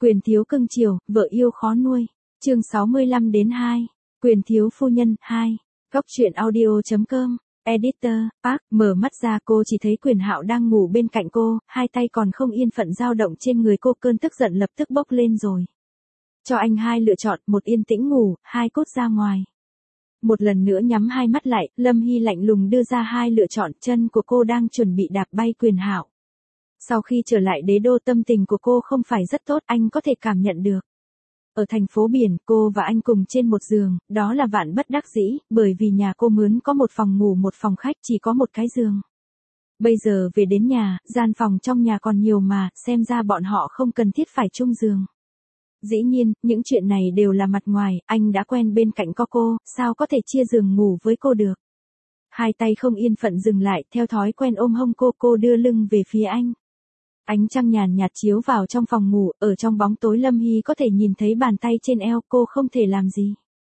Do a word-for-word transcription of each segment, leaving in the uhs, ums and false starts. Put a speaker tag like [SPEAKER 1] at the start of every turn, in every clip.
[SPEAKER 1] Quyền thiếu cưng chiều, vợ yêu khó nuôi. Chương sáu mươi lăm đến hai. Quyền thiếu phu nhân hai. Góc truyện audio.com. Editor, Park, mở mắt ra cô chỉ thấy Quyền Hạo đang ngủ bên cạnh cô, hai tay còn không yên phận dao động trên người cô, cơn tức giận lập tức bốc lên rồi. Cho anh hai lựa chọn, một yên tĩnh ngủ, hai cút ra ngoài. Một lần nữa nhắm hai mắt lại, Lâm Hy lạnh lùng đưa ra hai lựa chọn, chân của cô đang chuẩn bị đạp bay Quyền Hạo. Sau khi trở lại đế đô, tâm tình của cô không phải rất tốt, anh có thể cảm nhận được. Ở thành phố biển, cô và anh cùng trên một giường, đó là vạn bất đắc dĩ, bởi vì nhà cô mướn có một phòng ngủ một phòng khách, chỉ có một cái giường. Bây giờ về đến nhà, gian phòng trong nhà còn nhiều mà, xem ra bọn họ không cần thiết phải chung giường. Dĩ nhiên, những chuyện này đều là mặt ngoài, anh đã quen bên cạnh có cô, sao có thể chia giường ngủ với cô được. Hai tay không yên phận dừng lại, theo thói quen ôm hông cô, cô đưa lưng về phía anh. Ánh trăng nhàn nhạt chiếu vào trong phòng ngủ, ở trong bóng tối Lâm Hy có thể nhìn thấy bàn tay trên eo, cô không thể làm gì.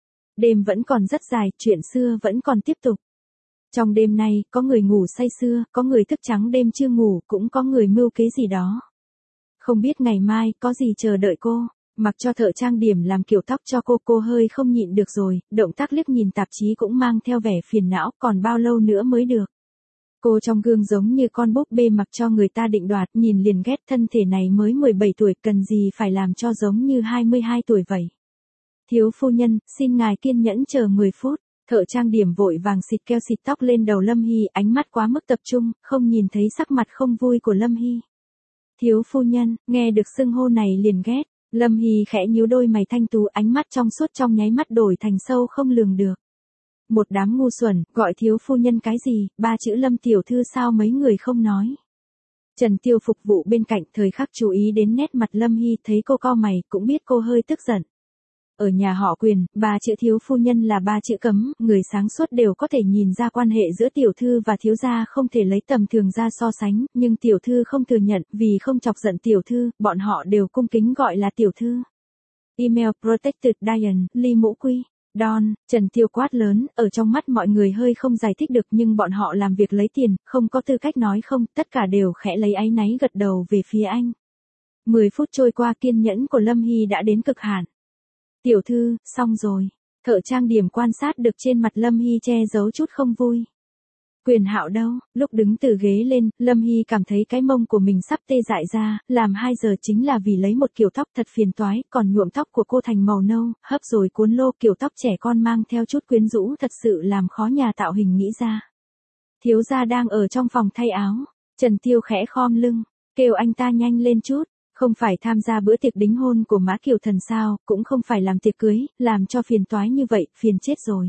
[SPEAKER 1] Đêm vẫn còn rất dài, chuyện xưa vẫn còn tiếp tục. Trong đêm nay, có người ngủ say sưa, có người thức trắng đêm chưa ngủ, cũng có người mưu kế gì đó. Không biết ngày mai, có gì chờ đợi cô. Mặc cho thợ trang điểm làm kiểu tóc cho cô, cô hơi không nhịn được rồi, động tác liếc nhìn tạp chí cũng mang theo vẻ phiền não, còn bao lâu nữa mới được. Cô trong gương giống như con búp bê mặc cho người ta định đoạt, nhìn liền ghét, thân thể này mới mười bảy tuổi, cần gì phải làm cho giống như hai mươi hai tuổi vậy. Thiếu phu nhân, xin ngài kiên nhẫn chờ mười phút, thợ trang điểm vội vàng xịt keo xịt tóc lên đầu Lâm Hy, ánh mắt quá mức tập trung, không nhìn thấy sắc mặt không vui của Lâm Hy. Thiếu phu nhân, nghe được xưng hô này liền ghét, Lâm Hy khẽ nhíu đôi mày thanh tú, ánh mắt trong suốt trong nháy mắt đổi thành sâu không lường được. Một đám ngu xuẩn, gọi thiếu phu nhân cái gì, ba chữ Lâm tiểu thư sao mấy người không nói. Trần Tiêu phục vụ bên cạnh thời khắc chú ý đến nét mặt Lâm Hy, thấy cô cau mày, cũng biết cô hơi tức giận. Ở nhà họ Quyền, ba chữ thiếu phu nhân là ba chữ cấm, người sáng suốt đều có thể nhìn ra quan hệ giữa tiểu thư và thiếu gia không thể lấy tầm thường ra so sánh, nhưng tiểu thư không thừa nhận, vì không chọc giận tiểu thư, bọn họ đều cung kính gọi là tiểu thư. Email Protected Diane, Ly Mũ Quy. Don, Trần Tiêu quát lớn, ở trong mắt mọi người hơi không giải thích được, nhưng bọn họ làm việc lấy tiền, không có tư cách nói không, tất cả đều khẽ lấy áy náy gật đầu về phía anh. Mười phút trôi qua, kiên nhẫn của Lâm Hy đã đến cực hạn. Tiểu thư, xong rồi. Thợ trang điểm quan sát được trên mặt Lâm Hy che giấu chút không vui. Quyền Hạo đâu? Lúc đứng từ ghế lên, Lâm Hy cảm thấy cái mông của mình sắp tê dại ra, làm hai giờ chính là vì lấy một kiểu tóc thật phiền toái, còn nhuộm tóc của cô thành màu nâu, hấp rồi cuốn lô, kiểu tóc trẻ con mang theo chút quyến rũ, thật sự làm khó nhà tạo hình nghĩ ra. Thiếu gia đang ở trong phòng thay áo, Trần Tiêu khẽ khom lưng, kêu anh ta nhanh lên chút. Không phải tham gia bữa tiệc đính hôn của Mã Kiều Thần sao, cũng không phải làm tiệc cưới, làm cho phiền toái như vậy, phiền chết rồi.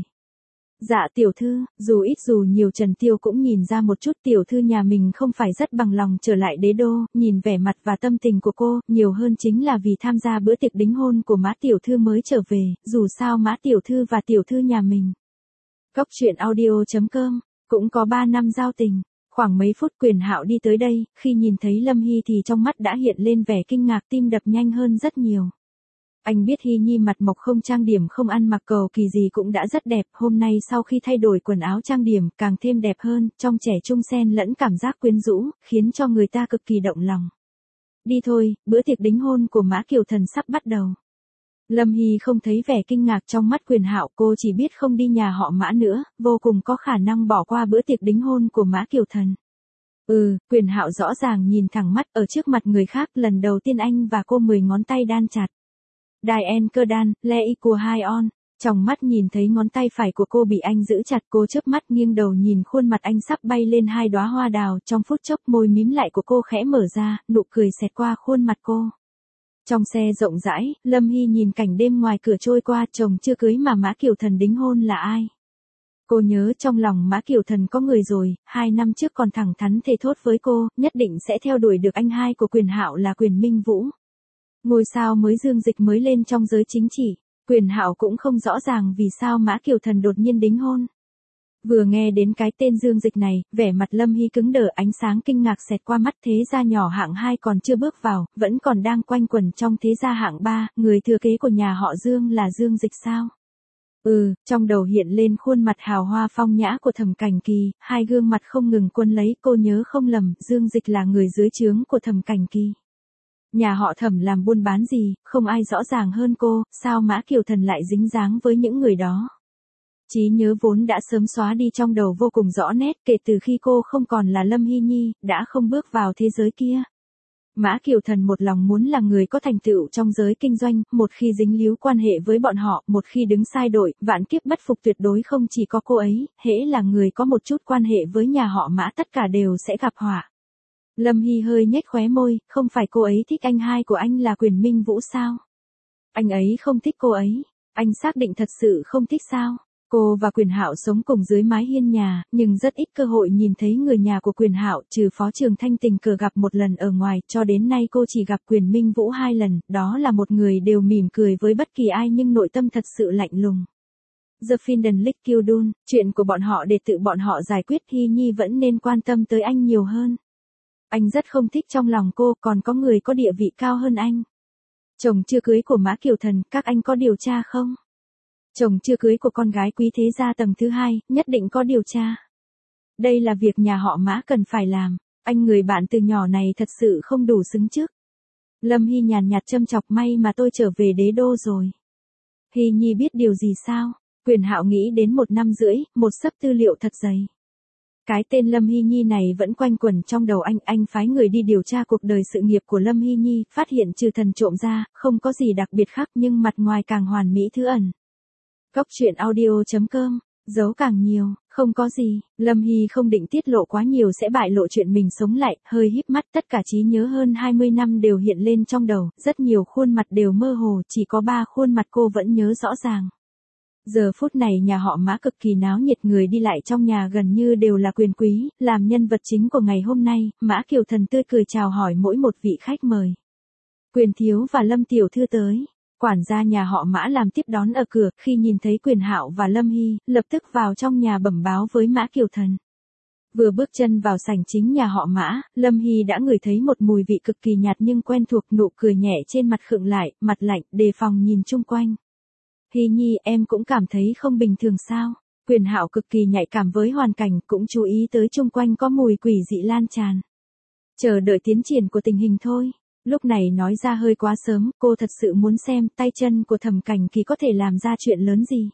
[SPEAKER 1] Dạ tiểu thư, dù ít dù nhiều Trần Tiêu cũng nhìn ra một chút, tiểu thư nhà mình không phải rất bằng lòng trở lại đế đô, nhìn vẻ mặt và tâm tình của cô, nhiều hơn chính là vì tham gia bữa tiệc đính hôn của Mã tiểu thư mới trở về, dù sao Mã tiểu thư và tiểu thư nhà mình. Góc truyện audio.com, cũng có ba năm giao tình. Khoảng mấy phút Quyền Hạo đi tới đây, khi nhìn thấy Lâm Hy thì trong mắt đã hiện lên vẻ kinh ngạc, tim đập nhanh hơn rất nhiều. Anh biết Hy Nhi mặt mộc không trang điểm không ăn mặc cầu kỳ gì cũng đã rất đẹp, hôm nay sau khi thay đổi quần áo trang điểm, càng thêm đẹp hơn, trong trẻ trung xen lẫn cảm giác quyến rũ, khiến cho người ta cực kỳ động lòng. Đi thôi, bữa tiệc đính hôn của Mã Kiều Thần sắp bắt đầu. Lâm Hy không thấy vẻ kinh ngạc trong mắt Quyền Hạo, cô chỉ biết không đi nhà họ Mã nữa, vô cùng có khả năng bỏ qua bữa tiệc đính hôn của Mã Kiều Thần. Ừ, Quyền Hạo rõ ràng nhìn thẳng mắt, ở trước mặt người khác, lần đầu tiên anh và cô mười ngón tay đan chặt. Diane cơ đan, le y của hai on, trong mắt nhìn thấy ngón tay phải của cô bị anh giữ chặt, cô chớp mắt nghiêng đầu nhìn khuôn mặt anh sắp bay lên hai đóa hoa đào, trong phút chốc môi mím lại của cô khẽ mở ra, nụ cười xẹt qua khuôn mặt cô. Trong xe rộng rãi, Lâm Hy nhìn cảnh đêm ngoài cửa trôi qua, chồng chưa cưới mà Mã Kiều Thần đính hôn là ai? Cô nhớ trong lòng Mã Kiều Thần có người rồi, hai năm trước còn thẳng thắn thề thốt với cô, nhất định sẽ theo đuổi được anh hai của Quyền Hạo là Quyền Minh Vũ. Ngôi sao mới dương dịch mới lên trong giới chính trị, Quyền Hạo cũng không rõ ràng vì sao Mã Kiều Thần đột nhiên đính hôn. Vừa nghe đến cái tên dương dịch này, vẻ mặt Lâm Hy cứng đờ, ánh sáng kinh ngạc xẹt qua mắt, thế gia nhỏ hạng hai còn chưa bước vào, vẫn còn đang quanh quẩn trong thế gia hạng ba, người thừa kế của nhà họ Dương là Dương Dịch sao? Ừ, trong đầu hiện lên khuôn mặt hào hoa phong nhã của Thẩm Cảnh Kỳ, hai gương mặt không ngừng quân lấy, cô nhớ không lầm, Dương Dịch là người dưới trướng của Thẩm Cảnh Kỳ. Nhà họ Thẩm làm buôn bán gì, không ai rõ ràng hơn cô, sao Mã Kiều Thần lại dính dáng với những người đó. Trí nhớ vốn đã sớm xóa đi trong đầu vô cùng rõ nét kể từ khi cô không còn là Lâm Hy Nhi, đã không bước vào thế giới kia. Mã Kiều Thần một lòng muốn là người có thành tựu trong giới kinh doanh, một khi dính líu quan hệ với bọn họ, một khi đứng sai đội, vạn kiếp bất phục tuyệt đối không chỉ có cô ấy, hễ là người có một chút quan hệ với nhà họ Mã tất cả đều sẽ gặp họa. Lâm Hy hơi nhếch khóe môi, không phải cô ấy thích anh hai của anh là Quyền Minh Vũ sao? Anh ấy không thích cô ấy, anh xác định thật sự không thích sao? Cô và Quyền Hạo sống cùng dưới mái hiên nhà, nhưng rất ít cơ hội nhìn thấy người nhà của Quyền Hạo, trừ Phó Trường Thanh tình cờ gặp một lần ở ngoài, cho đến nay cô chỉ gặp Quyền Minh Vũ hai lần, đó là một người đều mỉm cười với bất kỳ ai nhưng nội tâm thật sự lạnh lùng. The Finden Lick Kildun, chuyện của bọn họ để tự bọn họ giải quyết, Hy Nhi vẫn nên quan tâm tới anh nhiều hơn. Anh rất không thích trong lòng cô, còn có người có địa vị cao hơn anh. Chồng chưa cưới của Mã Kiều Thần, các anh có điều tra không? Chồng chưa cưới của con gái quý thế gia tầng thứ hai, nhất định có điều tra. Đây là việc nhà họ Mã cần phải làm, anh người bạn từ nhỏ này thật sự không đủ xứng trước. Lâm Hy nhàn nhạt châm chọc, may mà tôi trở về đế đô rồi. Hy Nhi biết điều gì sao? Quyền Hạo nghĩ đến một năm rưỡi, một xấp tư liệu thật dày. Cái tên Lâm Hy Nhi này vẫn quanh quẩn trong đầu anh, anh phái người đi điều tra cuộc đời sự nghiệp của Lâm Hy Nhi, phát hiện trừ thần trộm ra, không có gì đặc biệt khác nhưng mặt ngoài càng hoàn mỹ thứ ẩn. Góc truyện audio chấm com, giấu càng nhiều, không có gì, Lâm Hy không định tiết lộ quá nhiều sẽ bại lộ chuyện mình sống lại, hơi híp mắt, tất cả trí nhớ hơn hai mươi năm đều hiện lên trong đầu, rất nhiều khuôn mặt đều mơ hồ, chỉ có ba khuôn mặt cô vẫn nhớ rõ ràng. Giờ phút này nhà họ Mã cực kỳ náo nhiệt, người đi lại trong nhà gần như đều là quyền quý, làm nhân vật chính của ngày hôm nay, Mã Kiều Thần tươi cười chào hỏi mỗi một vị khách mời. Quyền thiếu và Lâm tiểu thư tới. Quản gia nhà họ Mã làm tiếp đón ở cửa, khi nhìn thấy Quyền Hạo và Lâm Hy, lập tức vào trong nhà bẩm báo với Mã Kiều Thần. Vừa bước chân vào sảnh chính nhà họ Mã, Lâm Hy đã ngửi thấy một mùi vị cực kỳ nhạt nhưng quen thuộc, nụ cười nhẹ trên mặt khựng lại, mặt lạnh, đề phòng nhìn chung quanh. Hy Nhi, em cũng cảm thấy không bình thường sao? Quyền Hạo cực kỳ nhạy cảm với hoàn cảnh, cũng chú ý tới chung quanh có mùi quỷ dị lan tràn. Chờ đợi tiến triển của tình hình thôi. Lúc này nói ra hơi quá sớm, cô thật sự muốn xem tay chân của Thẩm Cảnh Kỳ có thể làm ra chuyện lớn gì.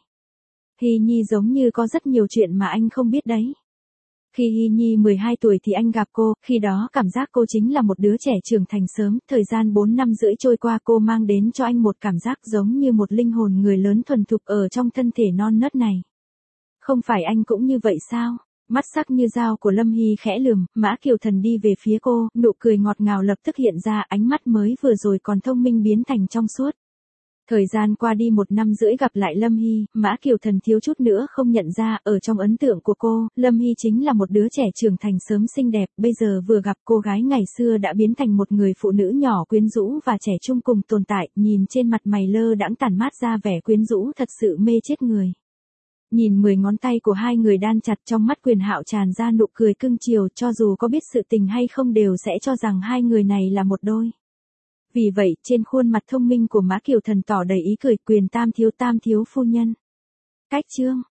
[SPEAKER 1] Hy Nhi giống như có rất nhiều chuyện mà anh không biết đấy. Khi Hy Nhi mười hai tuổi thì anh gặp cô, khi đó cảm giác cô chính là một đứa trẻ trưởng thành sớm, thời gian bốn năm rưỡi trôi qua cô mang đến cho anh một cảm giác giống như một linh hồn người lớn thuần thục ở trong thân thể non nớt này. Không phải anh cũng như vậy sao? Mắt sắc như dao của Lâm Hy khẽ lườm, Mã Kiều Thần đi về phía cô, nụ cười ngọt ngào lập tức hiện ra, ánh mắt mới vừa rồi còn thông minh biến thành trong suốt. Thời gian qua đi một năm rưỡi gặp lại Lâm Hy, Mã Kiều Thần thiếu chút nữa không nhận ra, ở trong ấn tượng của cô, Lâm Hy chính là một đứa trẻ trưởng thành sớm xinh đẹp, bây giờ vừa gặp cô gái ngày xưa đã biến thành một người phụ nữ nhỏ quyến rũ và trẻ trung cùng tồn tại, nhìn trên mặt mày lơ đãng tản mát ra vẻ quyến rũ thật sự mê chết người. Nhìn mười ngón tay của hai người đan chặt, trong mắt Quyền Hạo tràn ra nụ cười cưng chiều, cho dù có biết sự tình hay không đều sẽ cho rằng hai người này là một đôi. Vì vậy, trên khuôn mặt thông minh của Mã Kiều Thần tỏ đầy ý cười, Quyền tam thiếu tam thiếu phu nhân. Cách chương